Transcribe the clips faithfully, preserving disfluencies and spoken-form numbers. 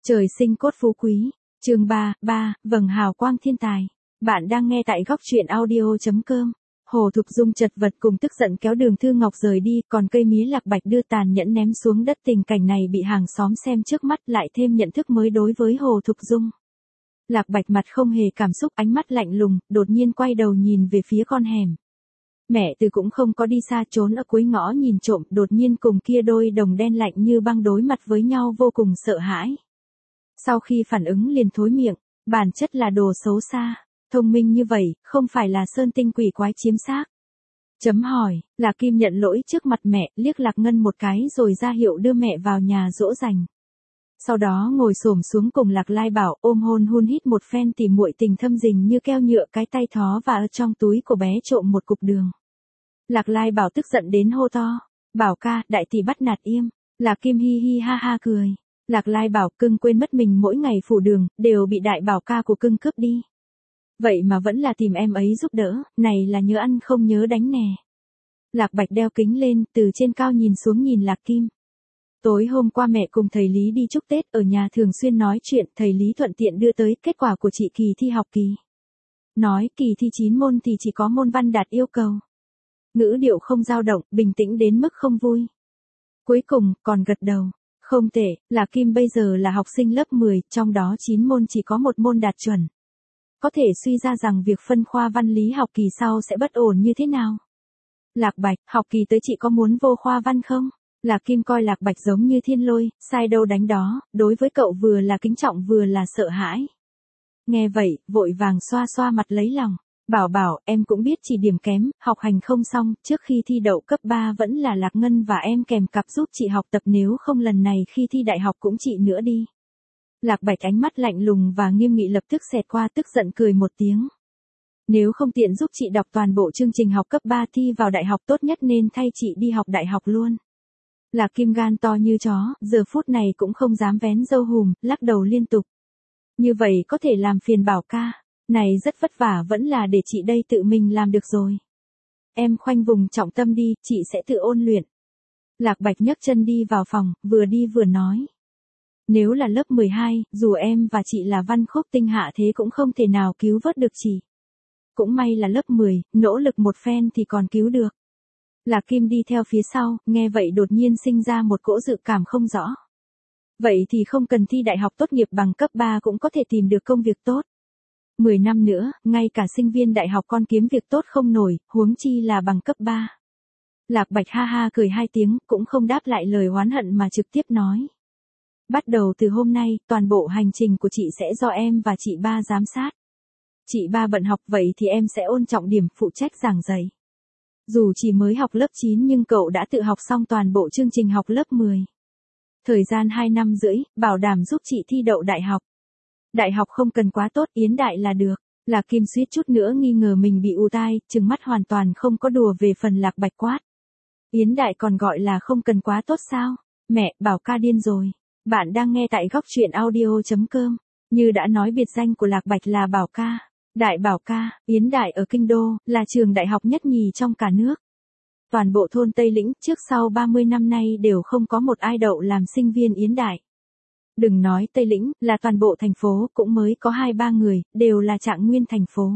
Trời sinh cốt phú quý, chương ba, ba, vầng hào quang thiên tài. Bạn đang nghe tại góc truyện audio chấm com. Hồ Thục Dung chật vật cùng tức giận kéo Đường Thư Ngọc rời đi, còn cây mía Lạc Bạch đưa tàn nhẫn ném xuống đất. Tình cảnh này bị hàng xóm xem trước mắt lại thêm nhận thức mới đối với Hồ Thục Dung. Lạc Bạch mặt không hề cảm xúc, ánh mắt lạnh lùng, đột nhiên quay đầu nhìn về phía con hẻm. Mẹ Từ cũng không có đi xa, trốn ở cuối ngõ nhìn trộm, đột nhiên cùng kia đôi đồng đen lạnh như băng đối mặt với nhau vô cùng sợ hãi. Sau khi phản ứng liền thối miệng, bản chất là đồ xấu xa, thông minh như vậy, không phải là sơn tinh quỷ quái chiếm xác. Chấm hỏi, Lạc Kim nhận lỗi trước mặt mẹ, liếc Lạc Ngân một cái rồi ra hiệu đưa mẹ vào nhà dỗ dành. Sau đó ngồi xổm xuống cùng Lạc Lai Bảo ôm hôn hun hít một phen tỉ muội tình thâm dình như keo nhựa, cái tay thó và ở trong túi của bé trộm một cục đường. Lạc Lai Bảo tức giận đến hô to, Bảo ca, đại tỷ bắt nạt Yêm. Lạc Kim hi hi ha ha cười. Lạc Lai Bảo, cưng quên mất mình mỗi ngày phủ đường, đều bị đại bảo ca của cưng cướp đi. Vậy mà vẫn là tìm em ấy giúp đỡ, này là nhớ ăn không nhớ đánh nè. Lạc Bạch đeo kính lên, từ trên cao nhìn xuống nhìn Lạc Kim. Tối hôm qua mẹ cùng thầy Lý đi chúc Tết, ở nhà thường xuyên nói chuyện, thầy Lý thuận tiện đưa tới kết quả của chị kỳ thi học kỳ. Nói kỳ thi chín môn thì chỉ có môn văn đạt yêu cầu. Ngữ điệu không dao động, bình tĩnh đến mức không vui. Cuối cùng, còn gật đầu. Không tệ, Lạc Kim bây giờ là học sinh lớp mười, trong đó chín môn chỉ có một môn đạt chuẩn. Có thể suy ra rằng việc phân khoa văn lý học kỳ sau sẽ bất ổn như thế nào. Lạc Bạch, học kỳ tới chị có muốn vô khoa văn không? Lạc Kim coi Lạc Bạch giống như thiên lôi, sai đâu đánh đó, đối với cậu vừa là kính trọng vừa là sợ hãi. Nghe vậy, vội vàng xoa xoa mặt lấy lòng. Bảo Bảo, em cũng biết chị điểm kém, học hành không xong, trước khi thi đậu cấp ba vẫn là Lạc Ngân và em kèm cặp giúp chị học tập, nếu không lần này khi thi đại học cũng chị nữa đi. Lạc Bạch ánh mắt lạnh lùng và nghiêm nghị lập tức xẹt qua, tức giận cười một tiếng. Nếu không tiện giúp chị đọc toàn bộ chương trình học cấp ba thi vào đại học, tốt nhất nên thay chị đi học đại học luôn. Lạc Kim gan to như chó, giờ phút này cũng không dám vén râu hùm, lắc đầu liên tục. Như vậy có thể làm phiền Bảo ca. Này rất vất vả, vẫn là để chị đây tự mình làm được rồi. Em khoanh vùng trọng tâm đi, chị sẽ tự ôn luyện. Lạc Bạch nhấc chân đi vào phòng, vừa đi vừa nói. Nếu là lớp mười hai, dù em và chị là văn khúc tinh hạ thế cũng không thể nào cứu vớt được chị. Cũng may là lớp mười, nỗ lực một phen thì còn cứu được. Lạc Kim đi theo phía sau, nghe vậy đột nhiên sinh ra một cỗ dự cảm không rõ. Vậy thì không cần thi đại học tốt nghiệp bằng cấp ba cũng có thể tìm được công việc tốt. mười năm nữa, ngay cả sinh viên đại học con kiếm việc tốt không nổi, huống chi là bằng cấp ba. Lạc Bạch ha ha cười hai tiếng, cũng không đáp lại lời oán hận mà trực tiếp nói. Bắt đầu từ hôm nay, toàn bộ hành trình của chị sẽ do em và chị ba giám sát. Chị ba bận học vậy thì em sẽ ôn trọng điểm, phụ trách giảng dạy. Dù chỉ mới học lớp chín nhưng cậu đã tự học xong toàn bộ chương trình học lớp mười. Thời gian hai năm rưỡi, bảo đảm giúp chị thi đậu đại học. Đại học không cần quá tốt, Yến Đại là được. Lạc Kim suýt chút nữa nghi ngờ mình bị ù tai, trừng mắt hoàn toàn không có đùa về phần Lạc Bạch quát. Yến Đại còn gọi là không cần quá tốt sao? Mẹ, Bảo ca điên rồi. Bạn đang nghe tại góc truyện audio chấm com. Như đã nói, biệt danh của Lạc Bạch là Bảo ca. Đại Bảo ca, Yến Đại ở Kinh Đô, là trường đại học nhất nhì trong cả nước. Toàn bộ thôn Tây Lĩnh trước sau ba mươi năm nay đều không có một ai đậu làm sinh viên Yến Đại. Đừng nói Tây Lĩnh, là toàn bộ thành phố cũng mới có hai ba người, đều là trạng nguyên thành phố.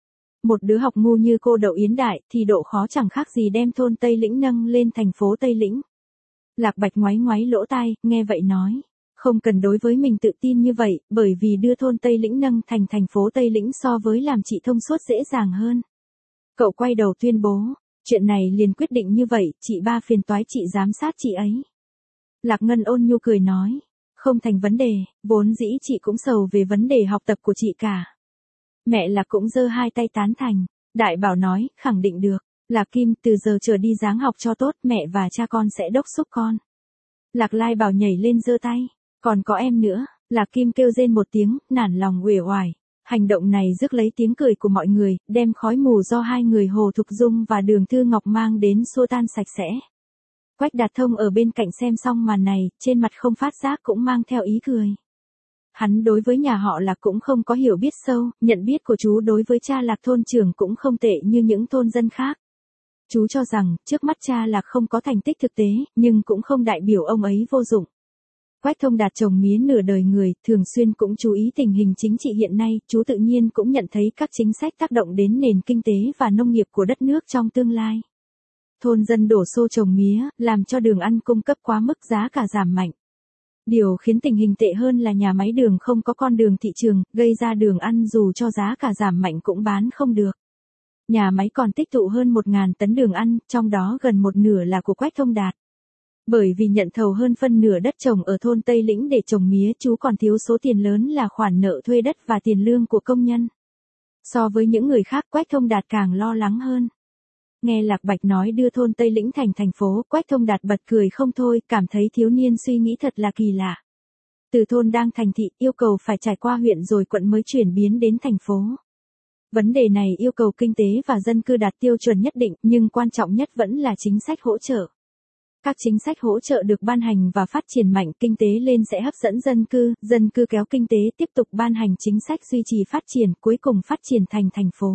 Một đứa học ngu như cô đậu Yến Đại thì độ khó chẳng khác gì đem thôn Tây Lĩnh nâng lên thành phố Tây Lĩnh. Lạc Bạch ngoáy ngoáy lỗ tai, nghe vậy nói, không cần đối với mình tự tin như vậy, bởi vì đưa thôn Tây Lĩnh nâng thành thành phố Tây Lĩnh so với làm chị thông suốt dễ dàng hơn. Cậu quay đầu tuyên bố, chuyện này liền quyết định như vậy, chị ba phiền toái chị giám sát chị ấy. Lạc Ngân ôn nhu cười nói. Không thành vấn đề, vốn dĩ chị cũng sầu về vấn đề học tập của chị cả. Mẹ Lạc cũng giơ hai tay tán thành. Đại Bảo nói, khẳng định được. Lạc Kim, từ giờ trở đi dáng học cho tốt, mẹ và cha con sẽ đốc thúc con. Lạc Lai Bảo nhảy lên giơ tay. Còn có em nữa. Lạc Kim kêu rên một tiếng, nản lòng uể oải. Hành động này rước lấy tiếng cười của mọi người, đem khói mù do hai người Hồ Thục Dung và Đường Thư Ngọc mang đến xua tan sạch sẽ. Quách Đạt Thông ở bên cạnh xem xong màn này, trên mặt không phát giác cũng mang theo ý cười. Hắn đối với nhà họ Lạc cũng không có hiểu biết sâu, nhận biết của chú đối với cha Lạc thôn trưởng cũng không tệ như những thôn dân khác. Chú cho rằng, trước mắt cha Lạc không có thành tích thực tế, nhưng cũng không đại biểu ông ấy vô dụng. Quách Thông Đạt trồng mía nửa đời người, thường xuyên cũng chú ý tình hình chính trị hiện nay, chú tự nhiên cũng nhận thấy các chính sách tác động đến nền kinh tế và nông nghiệp của đất nước trong tương lai. Thôn dân đổ xô trồng mía, làm cho đường ăn cung cấp quá mức, giá cả giảm mạnh. Điều khiến tình hình tệ hơn là nhà máy đường không có con đường thị trường, gây ra đường ăn dù cho giá cả giảm mạnh cũng bán không được. Nhà máy còn tích tụ hơn một nghìn tấn đường ăn, trong đó gần một nửa là của Quách Thông Đạt. Bởi vì nhận thầu hơn phân nửa đất trồng ở thôn Tây Lĩnh để trồng mía, chú còn thiếu số tiền lớn là khoản nợ thuê đất và tiền lương của công nhân. So với những người khác, Quách Thông Đạt càng lo lắng hơn. Nghe Lạc Bạch nói đưa thôn Tây Lĩnh thành thành phố, Quách Thông Đạt bật cười không thôi, cảm thấy thiếu niên suy nghĩ thật là kỳ lạ. Từ thôn đang thành thị, yêu cầu phải trải qua huyện rồi quận mới chuyển biến đến thành phố. Vấn đề này yêu cầu kinh tế và dân cư đạt tiêu chuẩn nhất định, nhưng quan trọng nhất vẫn là chính sách hỗ trợ. Các chính sách hỗ trợ được ban hành và phát triển mạnh, kinh tế lên sẽ hấp dẫn dân cư, dân cư kéo kinh tế, tiếp tục ban hành chính sách duy trì phát triển, cuối cùng phát triển thành thành phố.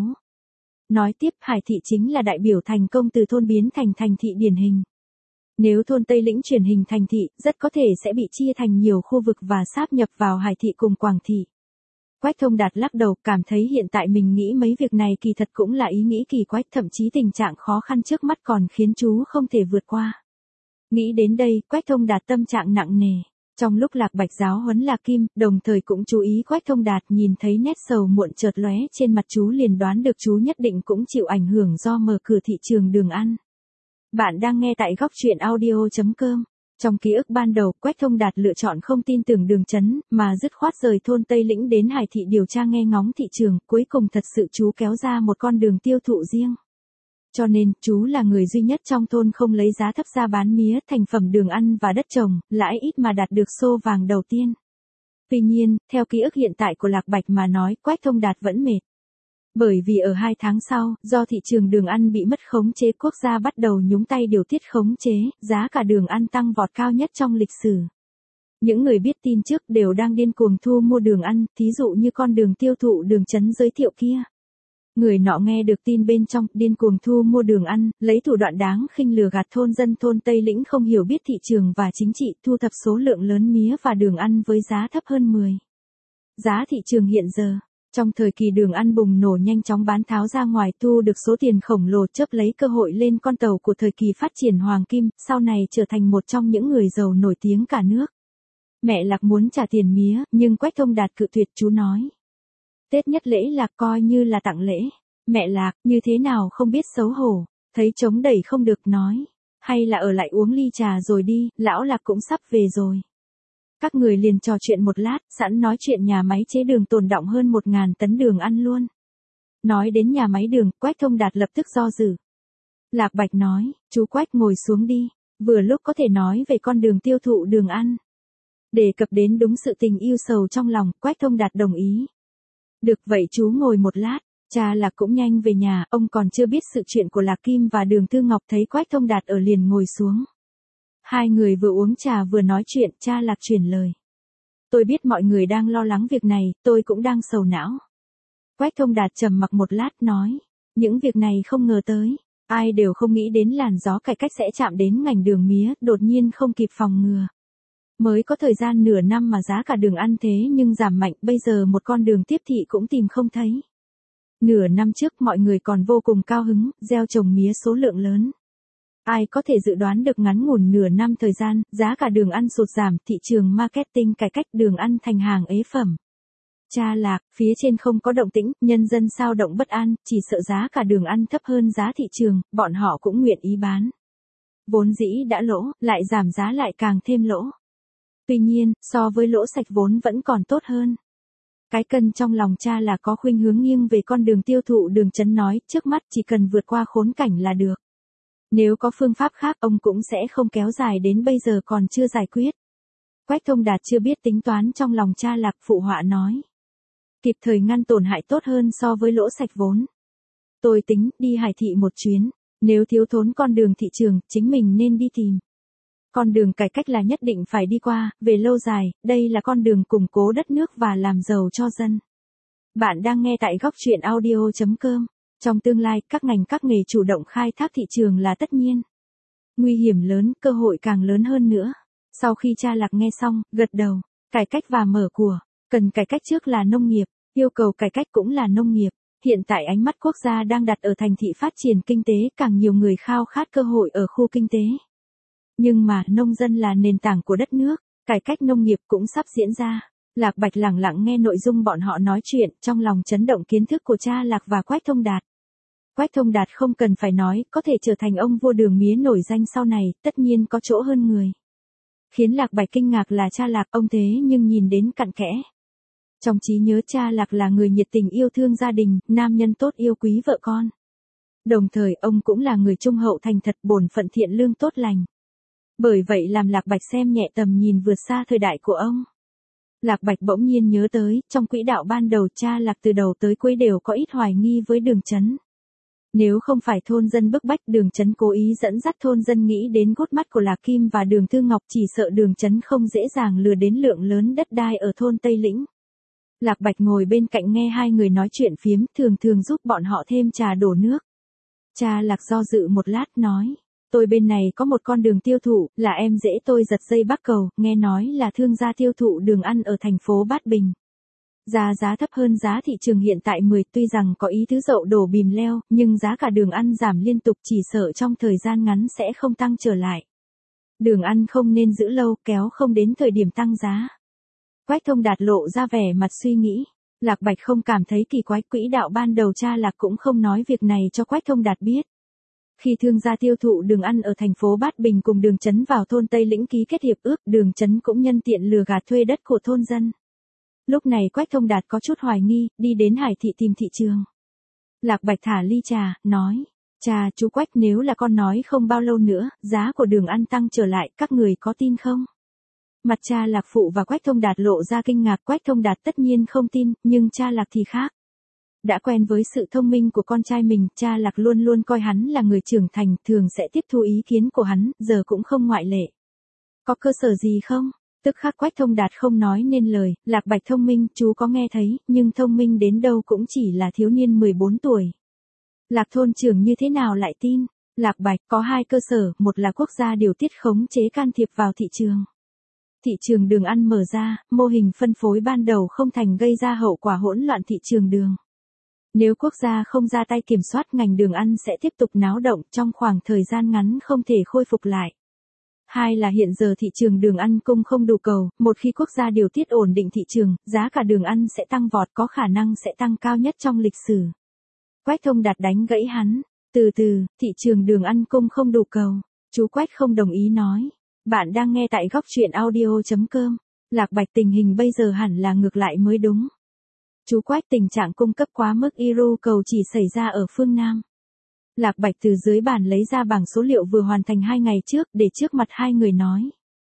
Nói tiếp, Hải Thị chính là đại biểu thành công từ thôn biến thành thành thị điển hình. Nếu thôn Tây Lĩnh chuyển hình thành thị, rất có thể sẽ bị chia thành nhiều khu vực và sáp nhập vào Hải Thị cùng Quảng Thị. Quách Thông Đạt lắc đầu, cảm thấy hiện tại mình nghĩ mấy việc này kỳ thật cũng là ý nghĩ kỳ quái, thậm chí tình trạng khó khăn trước mắt còn khiến chú không thể vượt qua. Nghĩ đến đây, Quách Thông Đạt tâm trạng nặng nề. Trong lúc Lạc Bạch giáo huấn Lạc Kim, đồng thời cũng chú ý Quách Thông Đạt, nhìn thấy nét sầu muộn chợt lóe trên mặt chú liền đoán được chú nhất định cũng chịu ảnh hưởng do mở cửa thị trường đường ăn. Bạn đang nghe tại góc truyện audio chấm com. Trong ký ức ban đầu, Quách Thông Đạt lựa chọn không tin tưởng Đường Chấn, mà dứt khoát rời thôn Tây Lĩnh đến Hải Thị điều tra nghe ngóng thị trường, cuối cùng thật sự chú kéo ra một con đường tiêu thụ riêng. Cho nên, chú là người duy nhất trong thôn không lấy giá thấp ra bán mía, thành phẩm đường ăn và đất trồng, lãi ít mà đạt được xô vàng đầu tiên. Tuy nhiên, theo ký ức hiện tại của Lạc Bạch mà nói, Quách Thông Đạt vẫn mệt. Bởi vì ở hai tháng sau, do thị trường đường ăn bị mất khống chế, quốc gia bắt đầu nhúng tay điều tiết khống chế, giá cả đường ăn tăng vọt cao nhất trong lịch sử. Những người biết tin trước đều đang điên cuồng thu mua đường ăn, thí dụ như con đường tiêu thụ Đường Chấn giới thiệu kia. Người nọ nghe được tin bên trong, điên cuồng thu mua đường ăn, lấy thủ đoạn đáng khinh lừa gạt thôn dân thôn Tây Lĩnh không hiểu biết thị trường và chính trị, thu thập số lượng lớn mía và đường ăn với giá thấp hơn mười. Giá thị trường hiện giờ, trong thời kỳ đường ăn bùng nổ nhanh chóng bán tháo ra ngoài, thu được số tiền khổng lồ, chớp lấy cơ hội lên con tàu của thời kỳ phát triển Hoàng Kim, sau này trở thành một trong những người giàu nổi tiếng cả nước. Mẹ Lạc muốn trả tiền mía, nhưng Quách Thông Đạt cự tuyệt, chú nói. Tết nhất lễ Lạc coi như là tặng lễ. Mẹ Lạc, như thế nào không biết xấu hổ, thấy chống đẩy không được nói. Hay là ở lại uống ly trà rồi đi, lão Lạc cũng sắp về rồi. Các người liền trò chuyện một lát, sẵn nói chuyện nhà máy chế đường tồn đọng hơn một nghìn tấn đường ăn luôn. Nói đến nhà máy đường, Quách Thông Đạt lập tức do dự. Lạc Bạch nói, chú Quách ngồi xuống đi, vừa lúc có thể nói về con đường tiêu thụ đường ăn. Đề cập đến đúng sự tình yêu sầu trong lòng, Quách Thông Đạt đồng ý. Được vậy chú ngồi một lát, cha Lạc cũng nhanh về nhà, ông còn chưa biết sự chuyện của Lạc Kim và Đường Tư Ngọc, thấy Quách Thông Đạt ở liền ngồi xuống. Hai người vừa uống trà vừa nói chuyện, cha Lạc chuyển lời. Tôi biết mọi người đang lo lắng việc này, tôi cũng đang sầu não. Quách Thông Đạt trầm mặc một lát nói, những việc này không ngờ tới, ai đều không nghĩ đến làn gió cải cách sẽ chạm đến ngành đường mía, đột nhiên không kịp phòng ngừa. Mới có thời gian nửa năm mà giá cả đường ăn thế nhưng giảm mạnh, bây giờ một con đường tiếp thị cũng tìm không thấy. Nửa năm trước mọi người còn vô cùng cao hứng, gieo trồng mía số lượng lớn. Ai có thể dự đoán được ngắn ngủn nửa năm thời gian, giá cả đường ăn sụt giảm, thị trường marketing cải cách, đường ăn thành hàng ế phẩm. Cha Lạc, phía trên không có động tĩnh, nhân dân sao động bất an, chỉ sợ giá cả đường ăn thấp hơn giá thị trường, bọn họ cũng nguyện ý bán. Vốn dĩ đã lỗ, lại giảm giá lại càng thêm lỗ. Tuy nhiên, so với lỗ sạch vốn vẫn còn tốt hơn. Cái cân trong lòng cha là có khuynh hướng nghiêng về con đường tiêu thụ. Đường Chấn nói, trước mắt chỉ cần vượt qua khốn cảnh là được. Nếu có phương pháp khác, ông cũng sẽ không kéo dài đến bây giờ còn chưa giải quyết. Quách Thông Đạt chưa biết tính toán trong lòng cha Lạc, phụ họa nói. Kịp thời ngăn tổn hại tốt hơn so với lỗ sạch vốn. Tôi tính, đi Hải Thị một chuyến, nếu thiếu thốn con đường thị trường, chính mình nên đi tìm. Con đường cải cách là nhất định phải đi qua, về lâu dài, đây là con đường củng cố đất nước và làm giàu cho dân. Bạn đang nghe tại góc truyện audio chấm com. Trong tương lai, các ngành các nghề chủ động khai thác thị trường là tất nhiên. Nguy hiểm lớn, cơ hội càng lớn hơn nữa. Sau khi cha Lạc nghe xong, gật đầu, cải cách và mở của, cần cải cách trước là nông nghiệp, yêu cầu cải cách cũng là nông nghiệp. Hiện tại ánh mắt quốc gia đang đặt ở thành thị phát triển kinh tế, càng nhiều người khao khát cơ hội ở khu kinh tế. Nhưng mà nông dân là nền tảng của đất nước, cải cách nông nghiệp cũng sắp diễn ra. Lạc Bạch lẳng lặng nghe nội dung bọn họ nói chuyện, trong lòng chấn động kiến thức của cha Lạc và Quách Thông Đạt. Quách Thông Đạt không cần phải nói, có thể trở thành ông vua đường mía nổi danh sau này, tất nhiên có chỗ hơn người. Khiến Lạc Bạch kinh ngạc là cha Lạc ông thế nhưng nhìn đến cặn kẽ. Trong trí nhớ cha Lạc là người nhiệt tình yêu thương gia đình, nam nhân tốt yêu quý vợ con. Đồng thời ông cũng là người trung hậu thành thật, bổn phận thiện lương tốt lành. Bởi vậy làm Lạc Bạch xem nhẹ tầm nhìn vượt xa thời đại của ông. Lạc Bạch bỗng nhiên nhớ tới, trong quỹ đạo ban đầu cha Lạc từ đầu tới cuối đều có ít hoài nghi với Đường Chấn. Nếu không phải thôn dân bức bách, Đường Chấn cố ý dẫn dắt thôn dân nghĩ đến gút mắt của Lạc Kim và Đường Thư Ngọc, chỉ sợ Đường Chấn không dễ dàng lừa đến lượng lớn đất đai ở thôn Tây Lĩnh. Lạc Bạch ngồi bên cạnh nghe hai người nói chuyện phiếm, thường thường giúp bọn họ thêm trà đổ nước. Cha Lạc do dự một lát nói, tôi bên này có một con đường tiêu thụ, là em dễ tôi giật dây Bắc Cầu, nghe nói là thương gia tiêu thụ đường ăn ở thành phố Bát Bình. Giá giá thấp hơn giá thị trường hiện tại mười, tuy rằng có ý tứ dậu đổ bìm leo, nhưng giá cả đường ăn giảm liên tục, chỉ sợ trong thời gian ngắn sẽ không tăng trở lại. Đường ăn không nên giữ lâu, kéo không đến thời điểm tăng giá. Quách Thông Đạt lộ ra vẻ mặt suy nghĩ. Lạc Bạch không cảm thấy kỳ quái, quỹ đạo ban đầu cha Lạc cũng không nói việc này cho Quách Thông Đạt biết. Khi thương gia tiêu thụ đường ăn ở thành phố Bát Bình cùng Đường Chấn vào thôn Tây Lĩnh ký kết hiệp ước, Đường Chấn cũng nhân tiện lừa gạt thuê đất của thôn dân. Lúc này Quách Thông Đạt có chút hoài nghi, đi đến Hải thị tìm thị trường. Lạc Bạch thả ly trà, nói, cha chú Quách, nếu là con nói không bao lâu nữa, giá của đường ăn tăng trở lại, các người có tin không? Mặt cha Lạc phụ và Quách Thông Đạt lộ ra kinh ngạc. Quách Thông Đạt tất nhiên không tin, nhưng cha Lạc thì khác. Đã quen với sự thông minh của con trai mình, cha Lạc luôn luôn coi hắn là người trưởng thành, thường sẽ tiếp thu ý kiến của hắn, giờ cũng không ngoại lệ. Có cơ sở gì không? Tức khắc Quách Thông Đạt không nói nên lời. Lạc Bạch thông minh, chú có nghe thấy, nhưng thông minh đến đâu cũng chỉ là thiếu niên mười bốn tuổi. Lạc thôn trưởng như thế nào lại tin? Lạc Bạch có hai cơ sở, một là quốc gia điều tiết khống chế can thiệp vào thị trường. Thị trường đường ăn mở ra, mô hình phân phối ban đầu không thành, gây ra hậu quả hỗn loạn thị trường đường. Nếu quốc gia không ra tay kiểm soát, ngành đường ăn sẽ tiếp tục náo động, trong khoảng thời gian ngắn không thể khôi phục lại. Hai là hiện giờ thị trường đường ăn cung không đủ cầu, một khi quốc gia điều tiết ổn định thị trường, giá cả đường ăn sẽ tăng vọt, có khả năng sẽ tăng cao nhất trong lịch sử. Quách Thông Đạt đánh gãy hắn, từ từ, thị trường đường ăn cung không đủ cầu. Chú Quách không đồng ý nói. Bạn đang nghe tại góc truyện audio chấm com. Lạc Bạch, tình hình bây giờ hẳn là ngược lại mới đúng. Chú Quách, tình trạng cung cấp quá mức yêu cầu chỉ xảy ra ở phương Nam. Lạc Bạch từ dưới bàn lấy ra bảng số liệu vừa hoàn thành hai ngày trước, để trước mặt hai người nói.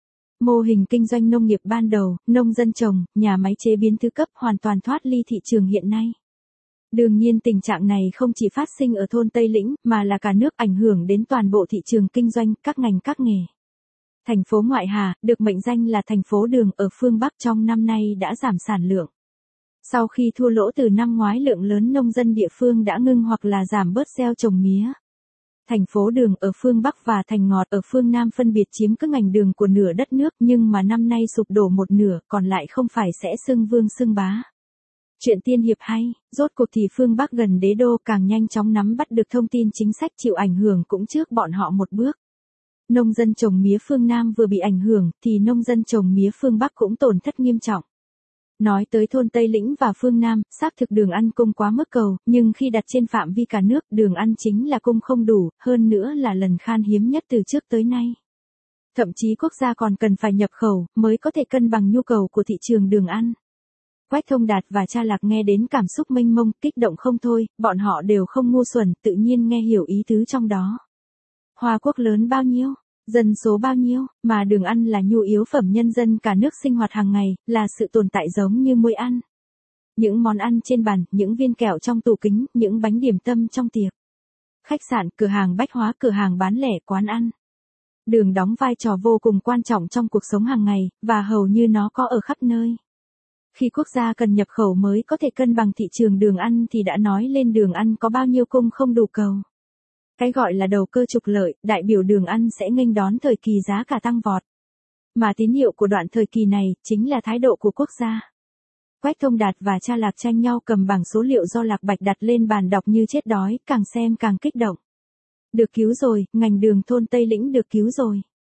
Mô hình kinh doanh nông nghiệp ban đầu, nông dân trồng, nhà máy chế biến thứ cấp hoàn toàn thoát ly thị trường hiện nay. Đương nhiên tình trạng này không chỉ phát sinh ở thôn Tây Lĩnh, mà là cả nước, ảnh hưởng đến toàn bộ thị trường kinh doanh, các ngành các nghề. Thành phố Ngoại Hà, được mệnh danh là thành phố đường ở phương Bắc, trong năm nay đã giảm sản lượng. Sau khi thua lỗ từ năm ngoái, lượng lớn nông dân địa phương đã ngưng hoặc là giảm bớt gieo trồng mía. Thành phố đường ở phương Bắc và thành ngọt ở phương Nam phân biệt chiếm các ngành đường của nửa đất nước, nhưng mà năm nay sụp đổ một nửa, còn lại không phải sẽ xưng vương xưng bá. Chuyện tiên hiệp hay, rốt cuộc thì phương Bắc gần đế đô càng nhanh chóng nắm bắt được thông tin chính sách, chịu ảnh hưởng cũng trước bọn họ một bước. Nông dân trồng mía phương Nam vừa bị ảnh hưởng, thì nông dân trồng mía phương Bắc cũng tổn thất nghiêm trọng. Nói tới thôn Tây Lĩnh và phương Nam, xác thực đường ăn cung quá mức cầu, nhưng khi đặt trên phạm vi cả nước, đường ăn chính là cung không đủ, hơn nữa là lần khan hiếm nhất từ trước tới nay. Thậm chí quốc gia còn cần phải nhập khẩu, mới có thể cân bằng nhu cầu của thị trường đường ăn. Quách Thông Đạt và cha Lạc nghe đến cảm xúc mênh mông, kích động không thôi, bọn họ đều không ngu xuẩn, tự nhiên nghe hiểu ý tứ trong đó. Hoa Quốc lớn bao nhiêu? Dân số bao nhiêu, mà đường ăn là nhu yếu phẩm nhân dân cả nước sinh hoạt hàng ngày, là sự tồn tại giống như muối ăn. Những món ăn trên bàn, những viên kẹo trong tủ kính, những bánh điểm tâm trong tiệc. Khách sạn, cửa hàng bách hóa, cửa hàng bán lẻ, quán ăn. Đường đóng vai trò vô cùng quan trọng trong cuộc sống hàng ngày, và hầu như nó có ở khắp nơi. Khi quốc gia cần nhập khẩu mới có thể cân bằng thị trường đường ăn thì đã nói lên đường ăn có bao nhiêu cung không đủ cầu. Cái gọi là đầu cơ trục lợi, đại biểu đường ăn sẽ nghênh đón thời kỳ giá cả tăng vọt. Mà tín hiệu của đoạn thời kỳ này, chính là thái độ của quốc gia. Quách Thông Đạt và cha Lạc tranh nhau cầm bảng số liệu do Lạc Bạch đặt lên bàn đọc như chết đói, càng xem càng kích động. Được cứu rồi, ngành đường thôn Tây Lĩnh được cứu rồi.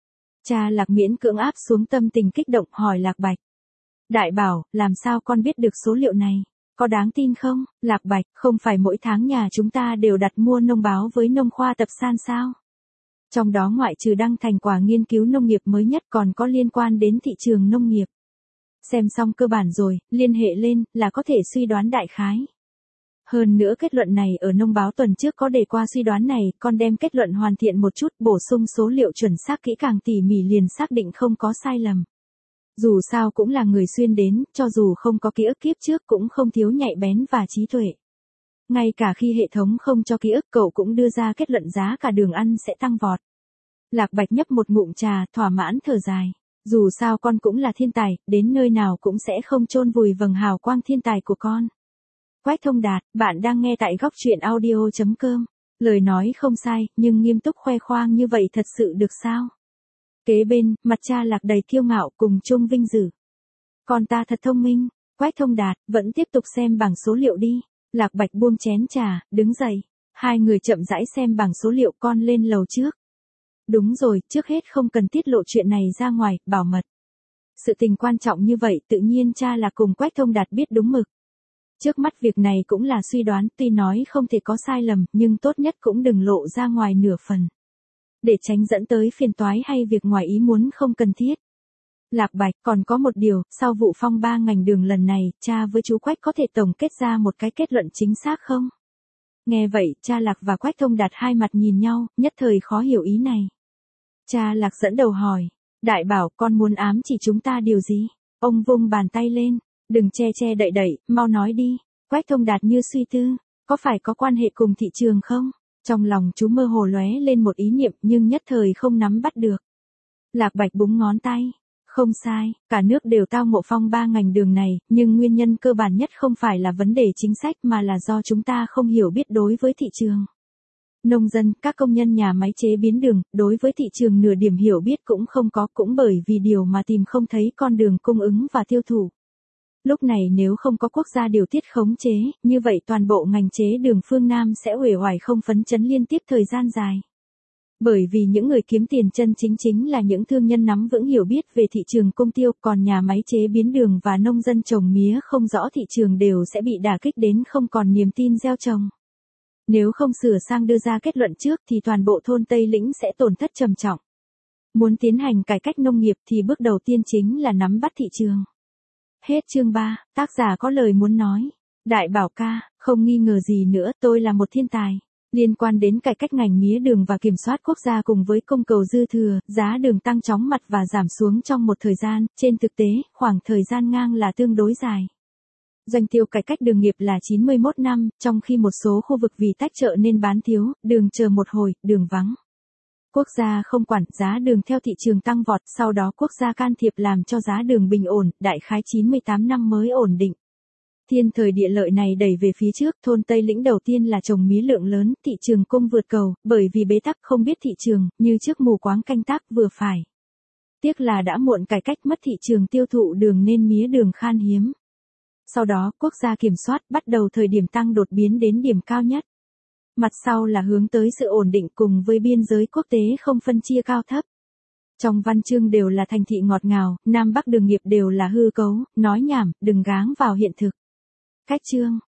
Cha Lạc miễn cưỡng áp xuống tâm tình kích động hỏi Lạc Bạch. Đại bảo, làm sao con biết được số liệu này? Có đáng tin không? Lạc Bạch, không phải mỗi tháng nhà chúng ta đều đặt mua nông báo với nông khoa tập san sao? Trong đó ngoại trừ đăng thành quả nghiên cứu nông nghiệp mới nhất còn có liên quan đến thị trường nông nghiệp. Xem xong cơ bản rồi, liên hệ lên, là có thể suy đoán đại khái. Hơn nữa kết luận này ở nông báo tuần trước có đề qua suy đoán này, con đem kết luận hoàn thiện một chút, bổ sung số liệu chuẩn xác kỹ càng tỉ mỉ liền xác định không có sai lầm. Dù sao cũng là người xuyên đến, cho dù không có ký ức kiếp trước cũng không thiếu nhạy bén và trí tuệ. Ngay cả khi hệ thống không cho ký ức cậu cũng đưa ra kết luận giá cả đường ăn sẽ tăng vọt. Lạc Bạch nhấp một ngụm trà, thỏa mãn thở dài. Dù sao con cũng là thiên tài, đến nơi nào cũng sẽ không chôn vùi vầng hào quang thiên tài của con. Quách Thông Đạt, bạn đang nghe tại góc truyện audio chấm com. Lời nói không sai, nhưng nghiêm túc khoe khoang như vậy thật sự được sao? Kế bên, mặt cha Lạc đầy kiêu ngạo cùng chung vinh dự. Con ta thật thông minh. Quách Thông Đạt, vẫn tiếp tục xem bảng số liệu đi. Lạc Bạch buông chén trà, đứng dậy. Hai người chậm rãi xem bảng số liệu, con lên lầu trước. Đúng rồi, trước hết không cần tiết lộ chuyện này ra ngoài, bảo mật. Sự tình quan trọng như vậy tự nhiên cha Lạc cùng Quách Thông Đạt biết đúng mực. Trước mắt việc này cũng là suy đoán, tuy nói không thể có sai lầm, nhưng tốt nhất cũng đừng lộ ra ngoài nửa phần. Để tránh dẫn tới phiền toái hay việc ngoài ý muốn không cần thiết. Lạc Bạch, còn có một điều, sau vụ phong ba ngành đường lần này, cha với chú Quách có thể tổng kết ra một cái kết luận chính xác không? Nghe vậy, cha Lạc và Quách Thông Đạt hai mặt nhìn nhau, nhất thời khó hiểu ý này. Cha Lạc dẫn đầu hỏi, đại bảo, con muốn ám chỉ chúng ta điều gì? Ông vung bàn tay lên, đừng che che đậy đậy, mau nói đi. Quách Thông Đạt như suy tư, có phải có quan hệ cùng thị trường không? Trong lòng chú mơ hồ lóe lên một ý niệm nhưng nhất thời không nắm bắt được. Lạc Bạch búng ngón tay. Không sai, cả nước đều tao ngộ phong ba ngành đường này, nhưng nguyên nhân cơ bản nhất không phải là vấn đề chính sách mà là do chúng ta không hiểu biết đối với thị trường. Nông dân, các công nhân nhà máy chế biến đường, đối với thị trường nửa điểm hiểu biết cũng không có, cũng bởi vì điều mà tìm không thấy con đường cung ứng và tiêu thụ. Lúc này nếu không có quốc gia điều tiết khống chế, như vậy toàn bộ ngành chế đường phương Nam sẽ uể oải không phấn chấn liên tiếp thời gian dài. Bởi vì những người kiếm tiền chân chính chính là những thương nhân nắm vững hiểu biết về thị trường cung tiêu, còn nhà máy chế biến đường và nông dân trồng mía không rõ thị trường đều sẽ bị đả kích đến không còn niềm tin gieo trồng. Nếu không sửa sang đưa ra kết luận trước thì toàn bộ thôn Tây Lĩnh sẽ tổn thất trầm trọng. Muốn tiến hành cải cách nông nghiệp thì bước đầu tiên chính là nắm bắt thị trường. Hết chương ba, tác giả có lời muốn nói. Đại bảo ca, không nghi ngờ gì nữa, tôi là một thiên tài. Liên quan đến cải cách ngành mía đường và kiểm soát quốc gia cùng với cung cầu dư thừa, giá đường tăng chóng mặt và giảm xuống trong một thời gian, trên thực tế, khoảng thời gian ngang là tương đối dài. Doanh tiêu cải cách đường nghiệp là chín mươi mốt năm, trong khi một số khu vực vì tách chợ nên bán thiếu, đường chờ một hồi, đường vắng. Quốc gia không quản, giá đường theo thị trường tăng vọt, sau đó quốc gia can thiệp làm cho giá đường bình ổn, đại khái chín mươi tám năm mới ổn định. Thiên thời địa lợi này đẩy về phía trước, thôn Tây Lĩnh đầu tiên là trồng mía lượng lớn, thị trường cung vượt cầu, bởi vì bế tắc không biết thị trường, như trước mù quáng canh tác vừa phải. Tiếc là đã muộn cải cách mất thị trường tiêu thụ đường nên mía đường khan hiếm. Sau đó, quốc gia kiểm soát bắt đầu thời điểm tăng đột biến đến điểm cao nhất. Mặt sau là hướng tới sự ổn định cùng với biên giới quốc tế không phân chia cao thấp. Trong văn chương đều là thành thị ngọt ngào, Nam Bắc đường nghiệp đều là hư cấu, nói nhảm, đừng gáng vào hiện thực. Cách chương,